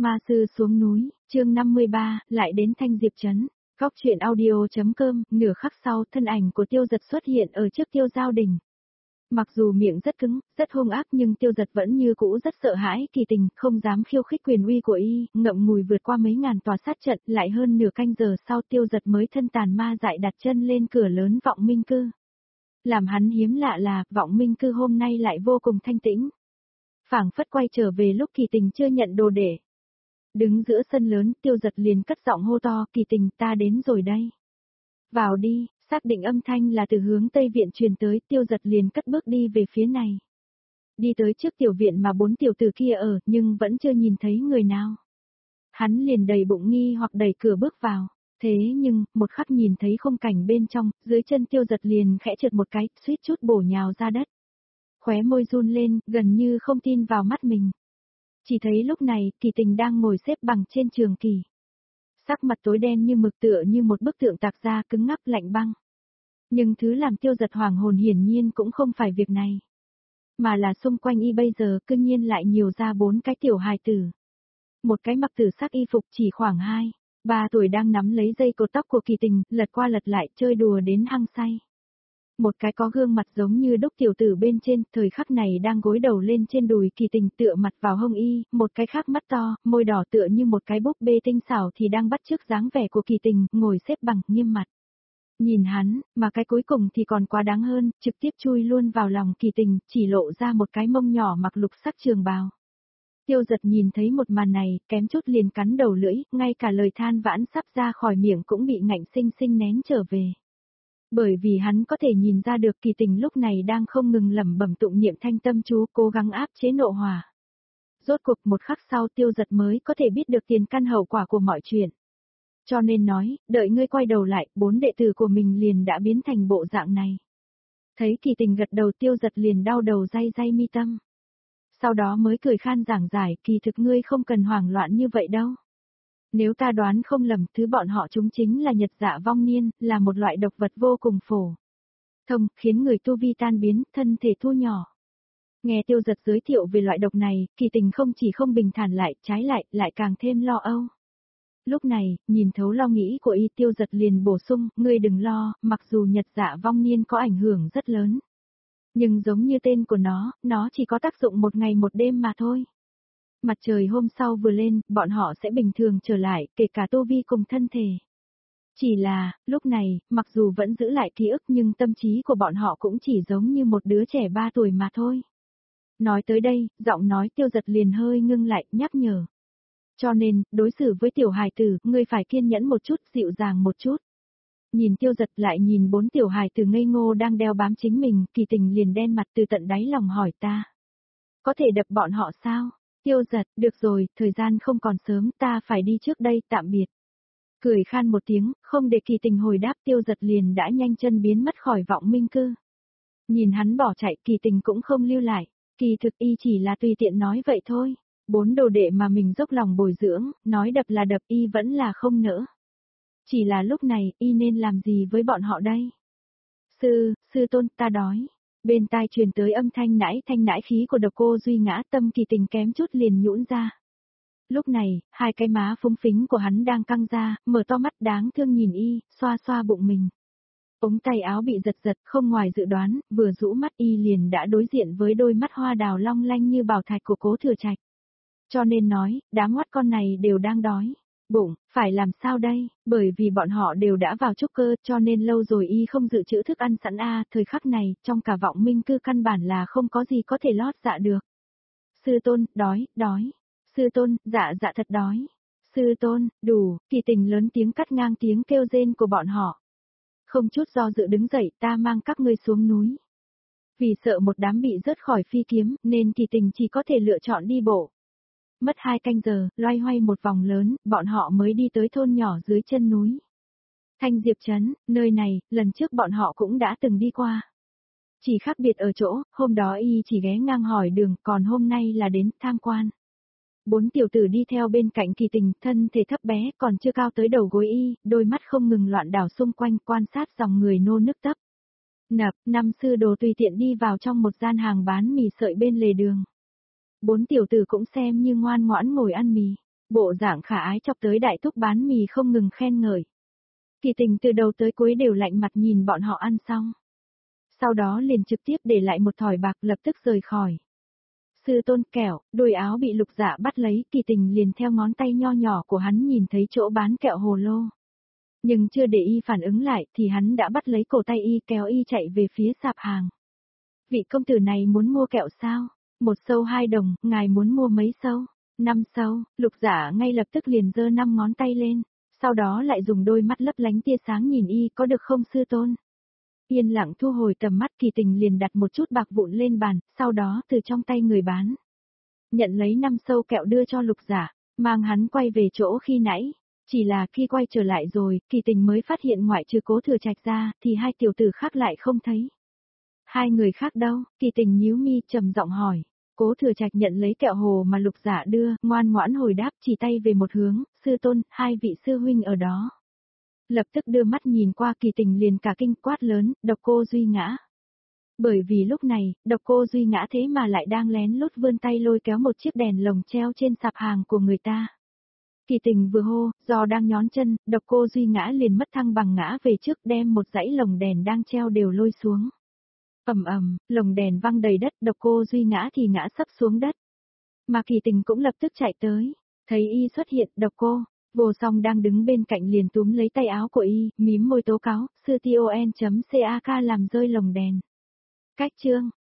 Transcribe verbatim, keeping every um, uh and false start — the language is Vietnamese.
Ma sư xuống núi, chương năm mươi ba, lại đến Thanh Diệp Trấn. Góc truyện audio.com, nửa khắc sau thân ảnh của Tiêu Giật xuất hiện ở trước Tiêu Giao Đình. Mặc dù miệng rất cứng, rất hung ác nhưng Tiêu Giật vẫn như cũ rất sợ hãi Kỳ Tình, không dám khiêu khích quyền uy của y, ngậm ngùi vượt qua mấy ngàn tòa sát trận, lại hơn nửa canh giờ sau Tiêu Giật mới thân tàn ma dại đặt chân lên cửa lớn Vọng Minh Cư. Làm hắn hiếm lạ là, Vọng Minh Cư hôm nay lại vô cùng thanh tĩnh. Phảng phất quay trở về lúc Kỳ Tình chưa nhận đồ để. Đứng giữa sân lớn, Tiêu Giật liền cất giọng hô to, Kỳ Tình, ta đến rồi đây. Vào đi, xác định âm thanh là từ hướng Tây Viện truyền tới, Tiêu Giật liền cất bước đi về phía này. Đi tới trước tiểu viện mà bốn tiểu tử kia ở, nhưng vẫn chưa nhìn thấy người nào. Hắn liền đầy bụng nghi hoặc đẩy cửa bước vào. Thế nhưng, một khắc nhìn thấy khung cảnh bên trong, dưới chân Tiêu Giật liền khẽ trượt một cái, suýt chút bổ nhào ra đất. Khóe môi run lên, gần như không tin vào mắt mình. Chỉ thấy lúc này, Kỳ Tình đang ngồi xếp bằng trên trường kỳ. Sắc mặt tối đen như mực tựa như một bức tượng tạc da cứng ngắc lạnh băng. Nhưng thứ làm Tiêu Giật hoàng hồn hiển nhiên cũng không phải việc này. Mà là xung quanh y bây giờ cư nhiên lại nhiều ra bốn cái tiểu hài tử. Một cái mặc tử sắc y phục chỉ khoảng hai, ba tuổi đang nắm lấy dây cột tóc của Kỳ Tình, lật qua lật lại chơi đùa đến hăng say. Một cái có gương mặt giống như đúc tiểu tử bên trên, thời khắc này đang gối đầu lên trên đùi Kỳ Tình tựa mặt vào hông y, một cái khác mắt to, môi đỏ tựa như một cái búp bê tinh xảo thì đang bắt chước dáng vẻ của Kỳ Tình, ngồi xếp bằng nghiêm mặt. Nhìn hắn, mà cái cuối cùng thì còn quá đáng hơn, trực tiếp chui luôn vào lòng Kỳ Tình, chỉ lộ ra một cái mông nhỏ mặc lục sắc trường bào. Tiêu Giật nhìn thấy một màn này, kém chút liền cắn đầu lưỡi, ngay cả lời than vãn sắp ra khỏi miệng cũng bị ngạnh sinh sinh nén trở về. Bởi vì hắn có thể nhìn ra được Kỳ Tình lúc này đang không ngừng lẩm bẩm tụng niệm thanh tâm chú, cố gắng áp chế nộ hỏa. Rốt cuộc một khắc sau Tiêu Giật mới có thể biết được tiền căn hậu quả của mọi chuyện. Cho nên nói, đợi ngươi quay đầu lại, bốn đệ tử của mình liền đã biến thành bộ dạng này. Thấy Kỳ Tình gật đầu, Tiêu Giật liền đau đầu day day mi tâm. Sau đó mới cười khan giảng giải, kỳ thực ngươi không cần hoảng loạn như vậy đâu. Nếu ta đoán không lầm, thứ bọn họ chúng chính là Nhật Dạ Vong Niên, là một loại độc vật vô cùng phổ thông, khiến người tu vi tan biến, thân thể thu nhỏ. Nghe Tiêu Giật giới thiệu về loại độc này, Kỳ Tình không chỉ không bình thản lại, trái lại, lại càng thêm lo âu. Lúc này, nhìn thấu lo nghĩ của y, Tiêu Giật liền bổ sung, ngươi đừng lo, mặc dù Nhật Dạ Vong Niên có ảnh hưởng rất lớn. Nhưng giống như tên của nó, nó chỉ có tác dụng một ngày một đêm mà thôi. Mặt trời hôm sau vừa lên, bọn họ sẽ bình thường trở lại, kể cả tu vi cùng thân thể. Chỉ là, lúc này, mặc dù vẫn giữ lại ký ức nhưng tâm trí của bọn họ cũng chỉ giống như một đứa trẻ ba tuổi mà thôi. Nói tới đây, giọng nói Tiêu Giật liền hơi ngưng lại, nhắc nhở. Cho nên, đối xử với tiểu hài tử, ngươi phải kiên nhẫn một chút, dịu dàng một chút. Nhìn Tiêu Giật lại nhìn bốn tiểu hài tử ngây ngô đang đeo bám chính mình, Kỳ Tình liền đen mặt từ tận đáy lòng hỏi ta. Có thể đập bọn họ sao? Tiêu Giật, được rồi, thời gian không còn sớm, ta phải đi trước đây, tạm biệt. Cười khan một tiếng, không để Kỳ Tình hồi đáp, Tiêu Giật liền đã nhanh chân biến mất khỏi Vọng Minh Cư. Nhìn hắn bỏ chạy, Kỳ Tình cũng không lưu lại, kỳ thực y chỉ là tùy tiện nói vậy thôi. Bốn đồ đệ mà mình dốc lòng bồi dưỡng, nói đập là đập, y vẫn là không nỡ. Chỉ là lúc này, y nên làm gì với bọn họ đây? Sư, sư tôn, ta đói. Bên tai truyền tới âm thanh nãi thanh nãi khí của Độc Cô Duy Ngã, tâm Kỳ Tình kém chút liền nhũn ra. Lúc này, hai cái má phúng phính của hắn đang căng ra, mở to mắt đáng thương nhìn y, xoa xoa bụng mình. Ống tay áo bị giật giật, không ngoài dự đoán, vừa rũ mắt y liền đã đối diện với đôi mắt hoa đào long lanh như bảo thạch của Cố Thừa Trạch. Cho nên nói, đám ngoắt con này đều đang đói. Bụng, phải làm sao đây, bởi vì bọn họ đều đã vào trúc cơ cho nên lâu rồi y không dự trữ thức ăn sẵn a, thời khắc này, trong cả Vọng Minh Cư căn bản là không có gì có thể lót dạ được. Sư tôn, đói, đói. Sư tôn, dạ dạ thật đói. Sư tôn, đủ, Kỳ Tình lớn tiếng cắt ngang tiếng kêu rên của bọn họ. Không chút do dự đứng dậy, ta mang các ngươi xuống núi. Vì sợ một đám bị rớt khỏi phi kiếm, nên Kỳ Tình chỉ có thể lựa chọn đi bộ. Mất hai canh giờ, loay hoay một vòng lớn, bọn họ mới đi tới thôn nhỏ dưới chân núi. Thanh Diệp Trấn, nơi này, lần trước bọn họ cũng đã từng đi qua. Chỉ khác biệt ở chỗ, hôm đó y chỉ ghé ngang hỏi đường, còn hôm nay là đến tham quan. Bốn tiểu tử đi theo bên cạnh Kỳ Tình, thân thể thấp bé, còn chưa cao tới đầu gối y, đôi mắt không ngừng loạn đảo xung quanh, quan sát dòng người nô nức tấp. Nập, năm sư đồ tùy tiện đi vào trong một gian hàng bán mì sợi bên lề đường. Bốn tiểu tử cũng xem như ngoan ngoãn ngồi ăn mì. Bộ dạng khả ái chọc tới đại thúc bán mì không ngừng khen ngợi. Kỳ Tình từ đầu tới cuối đều lạnh mặt nhìn bọn họ ăn xong. Sau đó liền trực tiếp để lại một thỏi bạc lập tức rời khỏi. Sư tôn kẹo, đôi áo bị Lục Dạ bắt lấy, Kỳ Tình liền theo ngón tay nho nhỏ của hắn nhìn thấy chỗ bán kẹo hồ lô. Nhưng chưa để y phản ứng lại thì hắn đã bắt lấy cổ tay y kéo y chạy về phía sạp hàng. Vị công tử này muốn mua kẹo sao? Một sâu hai đồng, ngài muốn mua mấy sâu? Năm sâu, Lục Dạ ngay lập tức liền giơ năm ngón tay lên, sau đó lại dùng đôi mắt lấp lánh tia sáng nhìn y, có được không sư tôn? Yên lặng thu hồi tầm mắt, Kỳ Tình liền đặt một chút bạc vụn lên bàn, sau đó từ trong tay người bán. Nhận lấy năm sâu kẹo đưa cho Lục Dạ, mang hắn quay về chỗ khi nãy. Chỉ là khi quay trở lại rồi, Kỳ Tình mới phát hiện ngoại trừ Cố Thừa Trạch ra, thì hai tiểu tử khác lại không thấy. Hai người khác đâu? Kỳ Tình nhíu mi trầm giọng hỏi. Cố Thừa Trạch nhận lấy kẹo hồ mà Lục Dạ đưa, ngoan ngoãn hồi đáp, chỉ tay về một hướng, sư tôn, hai vị sư huynh ở đó. Lập tức đưa mắt nhìn qua, Kỳ Tình liền cả kinh quát lớn, Độc Cô Duy Ngã. Bởi vì lúc này, Độc Cô Duy Ngã thế mà lại đang lén lút vươn tay lôi kéo một chiếc đèn lồng treo trên sạp hàng của người ta. Kỳ Tình vừa hô, do đang nhón chân, Độc Cô Duy Ngã liền mất thăng bằng ngã về trước, đem một dãy lồng đèn đang treo đều lôi xuống. Ầm ầm, lồng đèn văng đầy đất, Độc Cô Duy Ngã thì ngã sấp xuống đất. Mà Kỳ Tình cũng lập tức chạy tới, thấy y xuất hiện, Độc Cô, Vô Song đang đứng bên cạnh liền túm lấy tay áo của y, mím môi tố cáo, sư ton.cak làm rơi lồng đèn. Cách chương